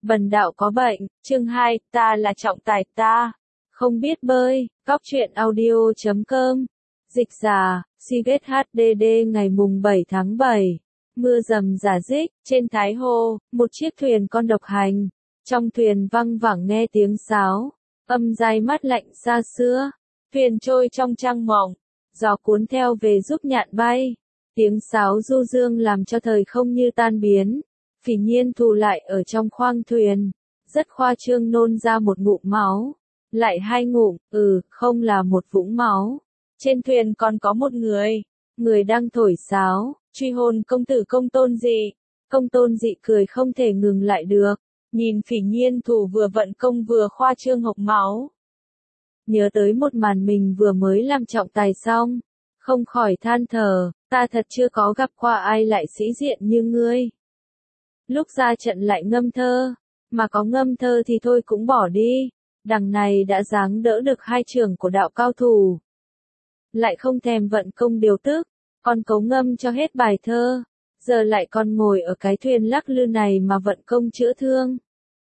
Bần đạo có bệnh, chương 2, ta là trọng tài ta. Không biết bơi, Cóc truyện audio.com. Dịch giả, Seagate HDD ngày mùng 7 tháng 7. Mưa rầm rả rích, trên Thái Hồ, một chiếc thuyền con độc hành. Trong thuyền văng vẳng nghe tiếng sáo, âm dai mát lạnh xa xưa. Thuyền trôi trong trăng mộng, gió cuốn theo về giúp nhạn bay. Tiếng sáo du dương làm cho thời không như tan biến. Phỉ Nhiên Thù lại ở trong khoang thuyền, rất khoa trương nôn ra một ngụm máu, lại hai ngụm, không là một vũng máu. Trên thuyền còn có một người đang thổi sáo, truy hồn công tử Công Tôn Dị. Công Tôn Dị cười không thể ngừng lại được, nhìn Phỉ Nhiên Thù vừa vận công vừa khoa trương hộc máu. Nhớ tới một màn mình vừa mới làm trọng tài xong, không khỏi than thở, ta thật chưa có gặp qua ai lại sĩ diện như ngươi. Lúc ra trận lại ngâm thơ, mà có ngâm thơ thì thôi cũng bỏ đi, đằng này đã giáng đỡ được hai trường của đạo cao thủ. Lại không thèm vận công điều tức, còn cấu ngâm cho hết bài thơ, giờ lại còn ngồi ở cái thuyền lắc lư này mà vận công chữa thương.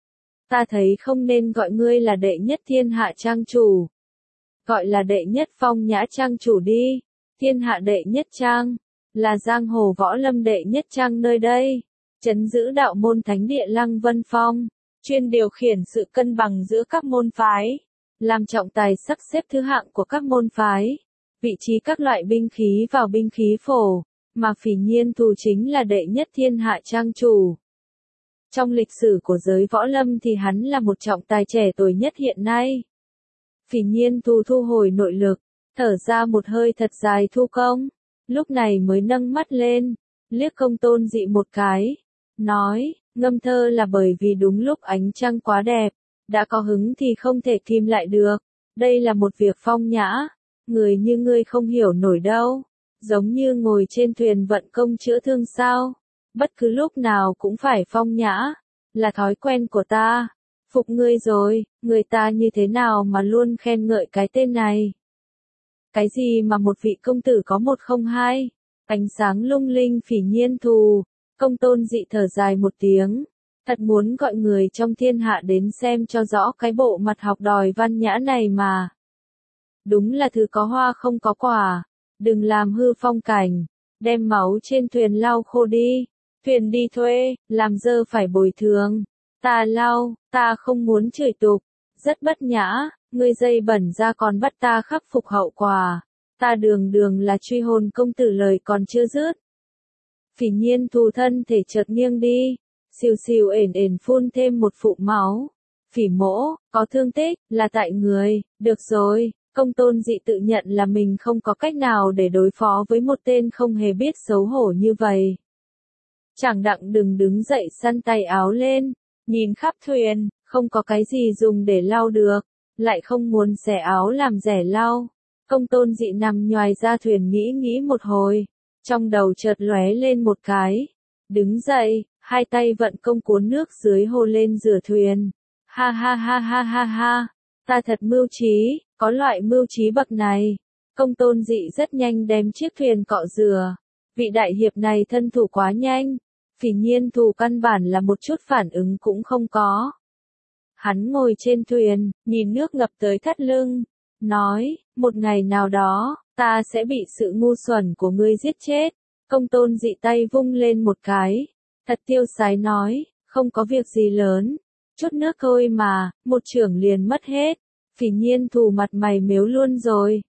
Ta thấy không nên gọi ngươi là đệ nhất thiên hạ trang chủ. Gọi là đệ nhất phong nhã trang chủ đi, thiên hạ đệ nhất trang, là giang hồ võ lâm đệ nhất trang nơi đây. Trấn giữ đạo môn thánh địa Lăng Vân Phong, chuyên điều khiển sự cân bằng giữa các môn phái, làm trọng tài sắp xếp thứ hạng của các môn phái, vị trí các loại binh khí vào binh khí phổ, mà Phỉ Nhiên Thù chính là đệ nhất thiên hạ trang chủ. Trong lịch sử của giới võ lâm thì hắn là một trọng tài trẻ tuổi nhất hiện nay. Phỉ Nhiên Thù thu hồi nội lực, thở ra một hơi thật dài thu công, lúc này mới nâng mắt lên, liếc Công Tôn Dị một cái. Nói, ngâm thơ là bởi vì đúng lúc ánh trăng quá đẹp, đã có hứng thì không thể kìm lại được, đây là một việc phong nhã, người như ngươi không hiểu nổi đâu, giống như ngồi trên thuyền vận công chữa thương sao, bất cứ lúc nào cũng phải phong nhã, là thói quen của ta, phục ngươi rồi, người ta như thế nào mà luôn khen ngợi cái tên này. Cái gì mà một vị công tử có 102, ánh sáng lung linh Phỉ Nhiên Thù. Công Tôn Dị thở dài một tiếng, thật muốn gọi người trong thiên hạ đến xem cho rõ cái bộ mặt học đòi văn nhã này mà. Đúng là thứ có hoa không có quả, đừng làm hư phong cảnh, đem máu trên thuyền lau khô đi, thuyền đi thuê, làm dơ phải bồi thường, ta lau, ta không muốn chửi tục, rất bất nhã, ngươi dây bẩn ra còn bắt ta khắc phục hậu quả, ta đường đường là truy hồn công tử lời còn chưa dứt. Phỉ Nhiên Thù thân thể chợt nghiêng đi, xìu xìu ển ển phun thêm một phụm máu. Phỉ mỗ, có thương tích, là tại người, được rồi, Công Tôn Dị tự nhận là mình không có cách nào để đối phó với một tên không hề biết xấu hổ như vậy. Chàng đặng đừng đứng dậy săn tay áo lên, nhìn khắp thuyền, không có cái gì dùng để lau được, lại không muốn xẻ áo làm rẻ lau. Công Tôn Dị nằm nhoài ra thuyền nghĩ một hồi. Trong đầu chợt lóe lên một cái, đứng dậy, hai tay vận công cuốn nước dưới hồ lên rửa thuyền. Ha ha ha ha ha ha, ta thật mưu trí, có loại mưu trí bậc này. Công Tôn Dị rất nhanh đem chiếc thuyền cọ rửa. Vị đại hiệp này thân thủ quá nhanh, Phỉ Nhiên Thù căn bản là một chút phản ứng cũng không có. Hắn ngồi trên thuyền, nhìn nước ngập tới thắt lưng, nói, một ngày nào đó, ta sẽ bị sự ngu xuẩn của ngươi giết chết. Công Tôn Dị tay vung lên một cái, thật tiêu sái nói, không có việc gì lớn, chút nước thôi mà, một chưởng liền mất hết. Phỉ Nhiên Thù mặt mày mếu luôn rồi.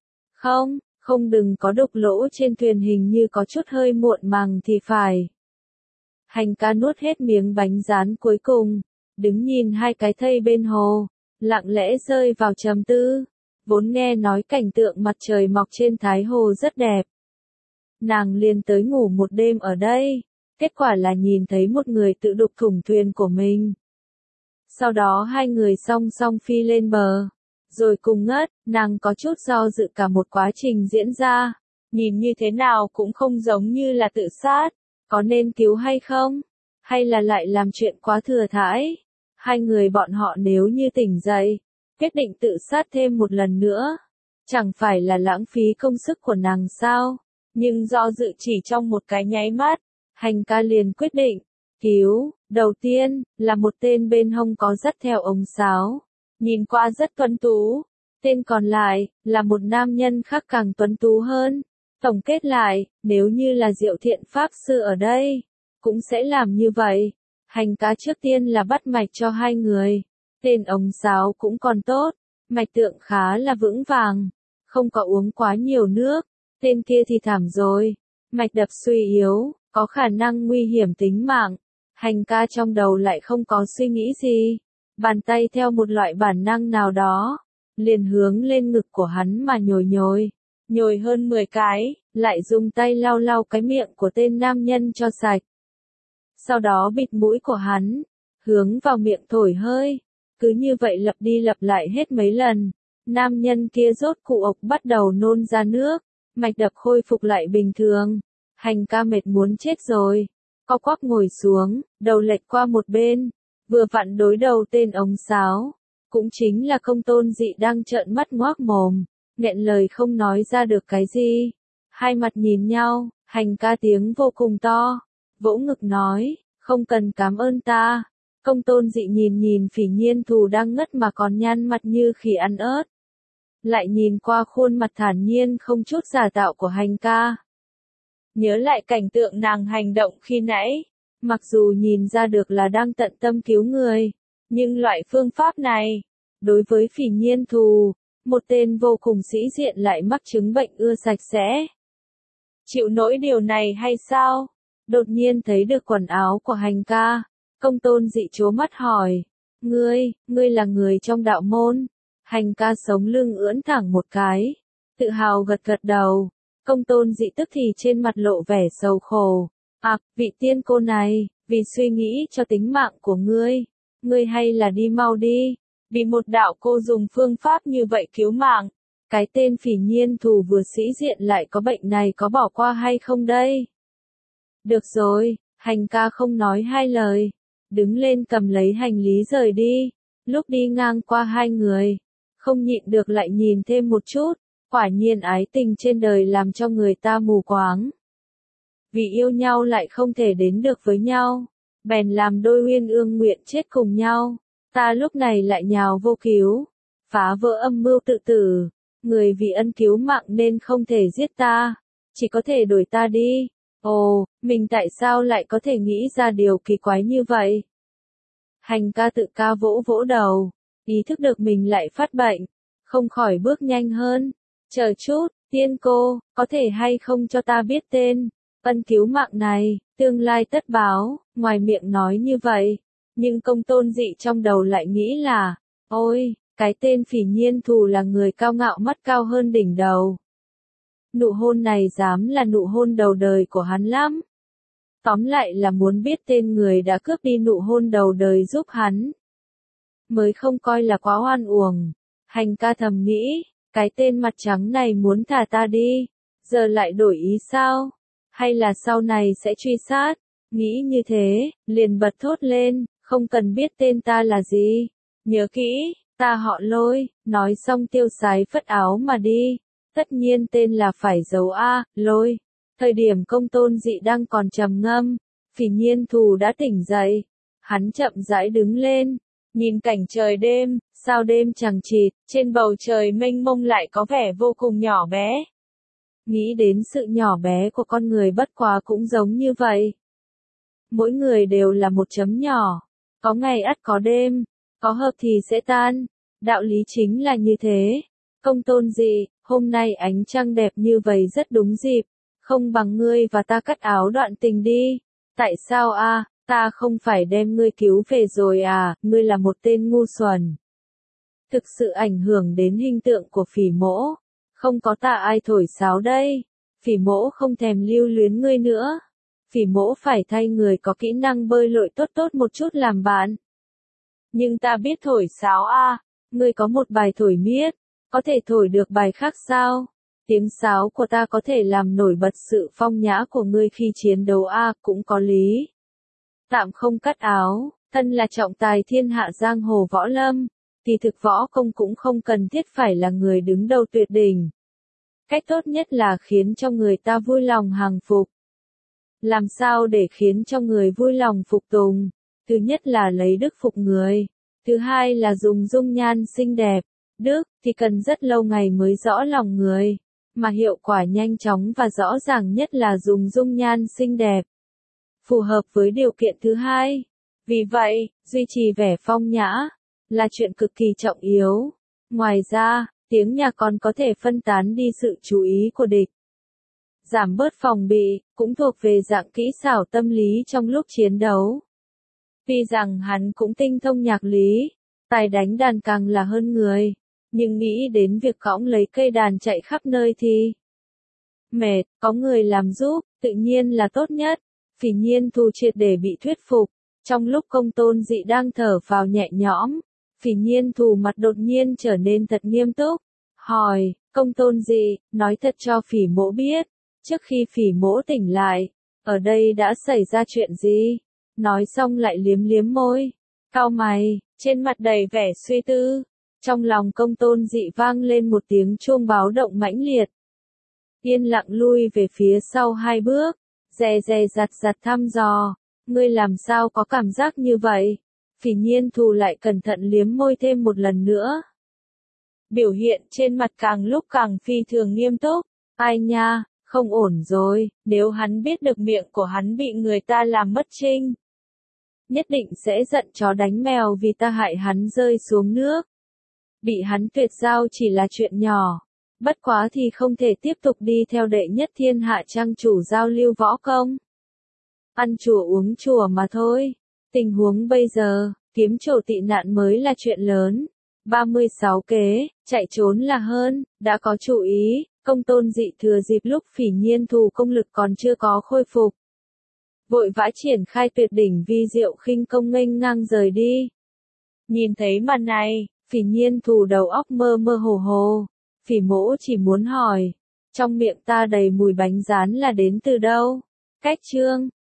Không đừng có đục lỗ trên thuyền, hình như có chút hơi muộn màng thì phải. Hành ca nuốt hết miếng bánh rán cuối cùng, đứng nhìn hai cái thây bên hồ, lặng lẽ rơi vào trầm tư. Vốn nghe nói cảnh tượng mặt trời mọc trên Thái Hồ rất đẹp. Nàng liền tới ngủ một đêm ở đây, kết quả là nhìn thấy một người tự đục thủng thuyền của mình. Sau đó hai người song song phi lên bờ, rồi cùng ngất, nàng có chút do dự cả một quá trình diễn ra, nhìn như thế nào cũng không giống như là tự sát, có nên cứu hay không, hay là lại làm chuyện quá thừa thãi. Hai người bọn họ nếu như tỉnh dậy, quyết định tự sát thêm một lần nữa, chẳng phải là lãng phí công sức của nàng sao? Nhưng do dự chỉ trong một cái nháy mắt, Hành ca liền quyết định, cứu, Đầu tiên, là một tên bên hông có dắt theo ống sáo, nhìn qua rất tuấn tú. Tên còn lại, là một nam nhân khác càng tuấn tú hơn. Tổng kết lại, nếu như là Diệu Thiện Pháp Sư ở đây, cũng sẽ làm như vậy. Hành cá trước tiên là bắt mạch cho hai người. Tên ống sáo cũng còn tốt, mạch tượng khá là vững vàng, không có uống quá nhiều nước. Tên kia thì thảm rồi, mạch đập suy yếu, có khả năng nguy hiểm tính mạng. Hành ca trong đầu lại không có suy nghĩ gì, bàn tay theo một loại bản năng nào đó, liền hướng lên ngực của hắn mà nhồi hơn 10 cái, lại dùng tay lau lau cái miệng của tên nam nhân cho sạch. Sau đó bịt mũi của hắn, hướng vào miệng thổi hơi, cứ như vậy lặp đi lặp lại hết mấy lần. Nam nhân kia rốt cụ ộc bắt đầu nôn ra nước, mạch đập khôi phục lại bình thường. Hành ca mệt muốn chết rồi, co quắp ngồi xuống, đầu lệch qua một bên, vừa vặn đối đầu tên ống sáo, cũng chính là Công Tôn Dị đang trợn mắt ngoác mồm, nghẹn lời không nói ra được cái gì. Hai mặt nhìn nhau, hành ca tiếng vô cùng to, vỗ ngực nói, không cần cảm ơn ta. Công Tôn Dị nhìn Phỉ Nhiên Thù đang ngất mà còn nhăn mặt như khỉ ăn ớt, lại nhìn qua khuôn mặt thản nhiên không chút giả tạo của hành ca. Nhớ lại cảnh tượng nàng hành động khi nãy, mặc dù nhìn ra được là đang tận tâm cứu người, nhưng loại phương pháp này, đối với Phỉ Nhiên Thù, một tên vô cùng sĩ diện lại mắc chứng bệnh ưa sạch sẽ. Chịu nổi điều này hay sao? Đột nhiên thấy được quần áo của hành ca, Công Tôn Dị trố mắt hỏi, ngươi là người trong đạo môn? Hành ca sống lưng ưỡn thẳng một cái, tự hào gật gật đầu. Công Tôn Dị tức thì trên mặt lộ vẻ sầu khổ. Vị tiên cô này, vì suy nghĩ cho tính mạng của ngươi hay là đi mau đi, vì một đạo cô dùng phương pháp như vậy cứu mạng. Cái tên Phỉ Nhiên Thù vừa sĩ diện lại có bệnh này có bỏ qua hay không đây? Được rồi, hành ca không nói hai lời, đứng lên cầm lấy hành lý rời đi. Lúc đi ngang qua hai người, không nhịn được lại nhìn thêm một chút. Quả nhiên ái tình trên đời làm cho người ta mù quáng. Vì yêu nhau lại không thể đến được với nhau, bèn làm đôi uyên ương nguyện chết cùng nhau. Ta lúc này lại nhào vô cứu, phá vỡ âm mưu tự tử. Người vì ân cứu mạng nên không thể giết ta, chỉ có thể đuổi ta đi. Ồ, mình tại sao lại có thể nghĩ ra điều kỳ quái như vậy? Hành ca tự ca vỗ vỗ đầu, ý thức được mình lại phát bệnh, không khỏi bước nhanh hơn. Chờ chút, tiên cô, có thể hay không cho ta biết tên ân cứu mạng này, tương lai tất báo. Ngoài miệng nói như vậy, nhưng Công Tôn Dị trong đầu lại nghĩ là, ôi, cái tên Phỉ Nhiên Thù là người cao ngạo mắt cao hơn đỉnh đầu. Nụ hôn này dám là nụ hôn đầu đời của hắn lắm. Tóm lại là muốn biết tên người đã cướp đi nụ hôn đầu đời giúp hắn, mới không coi là quá oan uổng. Hành ca thầm nghĩ, cái tên mặt trắng này muốn thả ta đi, giờ lại đổi ý sao? Hay là sau này sẽ truy sát? Nghĩ như thế, liền bật thốt lên, không cần biết tên ta là gì. Nhớ kỹ, ta họ Lôi. Nói xong tiêu sái phất áo mà đi. Tất nhiên tên là phải giấu A, Lôi. Thời điểm Công Tôn Dị đang còn trầm ngâm, Phỉ Nhiên Thù đã tỉnh dậy. Hắn chậm rãi đứng lên, nhìn cảnh trời đêm, sao đêm chằng chịt, trên bầu trời mênh mông lại có vẻ vô cùng nhỏ bé. Nghĩ đến sự nhỏ bé của con người bất quá cũng giống như vậy. Mỗi người đều là một chấm nhỏ, có ngày ắt có đêm, có hợp thì sẽ tan, đạo lý chính là như thế. Công Tôn Dị, hôm nay ánh trăng đẹp như vậy rất đúng dịp, không bằng ngươi và ta cắt áo đoạn tình đi. Tại sao a? Ta không phải đem ngươi cứu về rồi à? Ngươi là một tên ngu xuẩn. Thực sự ảnh hưởng đến hình tượng của Phỉ Mỗ. Không có ta ai thổi sáo đây. Phỉ Mỗ không thèm lưu luyến ngươi nữa. Phỉ Mỗ phải thay người có kỹ năng bơi lội tốt tốt một chút làm bạn. Nhưng ta biết thổi sáo a. Ngươi có một bài thổi miết, có thể thổi được bài khác sao? Tiếng sáo của ta có thể làm nổi bật sự phong nhã của ngươi khi chiến đấu a, cũng có lý. Tạm không cắt áo, thân là trọng tài thiên hạ giang hồ võ lâm, thì thực võ công cũng không cần thiết phải là người đứng đầu tuyệt đỉnh. Cách tốt nhất là khiến cho người ta vui lòng hàng phục. Làm sao để khiến cho người vui lòng phục tùng? Thứ nhất là lấy đức phục người. Thứ hai là dùng dung nhan xinh đẹp. Đức thì cần rất lâu ngày mới rõ lòng người, mà hiệu quả nhanh chóng và rõ ràng nhất là dùng dung nhan xinh đẹp, phù hợp với điều kiện thứ hai. Vì vậy, duy trì vẻ phong nhã là chuyện cực kỳ trọng yếu. Ngoài ra, tiếng nhạc còn có thể phân tán đi sự chú ý của địch, giảm bớt phòng bị, cũng thuộc về dạng kỹ xảo tâm lý trong lúc chiến đấu. Tuy rằng hắn cũng tinh thông nhạc lý, tài đánh đàn càng là hơn người, nhưng nghĩ đến việc cõng lấy cây đàn chạy khắp nơi thì mệt, có người làm giúp, tự nhiên là tốt nhất. Phỉ Nhiên Thù triệt để bị thuyết phục. Trong lúc Công Tôn Dị đang thở phào nhẹ nhõm, Phỉ Nhiên Thù mặt đột nhiên trở nên thật nghiêm túc, hỏi, Công Tôn Dị, nói thật cho Phỉ Mỗ biết, trước khi Phỉ Mỗ tỉnh lại, ở đây đã xảy ra chuyện gì? Nói xong lại liếm liếm môi, cau mày, trên mặt đầy vẻ suy tư. Trong lòng Công Tôn Dị vang lên một tiếng chuông báo động mãnh liệt. Yên lặng lui về phía sau 2 bước, dè dè dặt dặt thăm dò, ngươi làm sao có cảm giác như vậy? Phỉ Nhiên Thù lại cẩn thận liếm môi thêm một lần nữa. Biểu hiện trên mặt càng lúc càng phi thường nghiêm túc, ai nha, không ổn rồi, nếu hắn biết được miệng của hắn bị người ta làm mất trinh, nhất định sẽ giận chó đánh mèo vì ta hại hắn rơi xuống nước. Bị hắn tuyệt giao chỉ là chuyện nhỏ, bất quá thì không thể tiếp tục đi theo đệ nhất thiên hạ trang chủ giao lưu võ công. Ăn chùa uống chùa mà thôi. Tình huống bây giờ, kiếm chỗ tị nạn mới là chuyện lớn. 36 kế, chạy trốn là hơn, đã có chủ ý, Công Tôn Dị thừa dịp lúc Phỉ Nhiên Thù công lực còn chưa có khôi phục, vội vã triển khai tuyệt đỉnh vi diệu khinh công nghênh ngang rời đi. Nhìn thấy màn này, Phỉ Nhiên Thù đầu óc mơ mơ hồ hồ. Phỉ Mỗ chỉ muốn hỏi, trong miệng ta đầy mùi bánh rán là đến từ đâu? Cách chương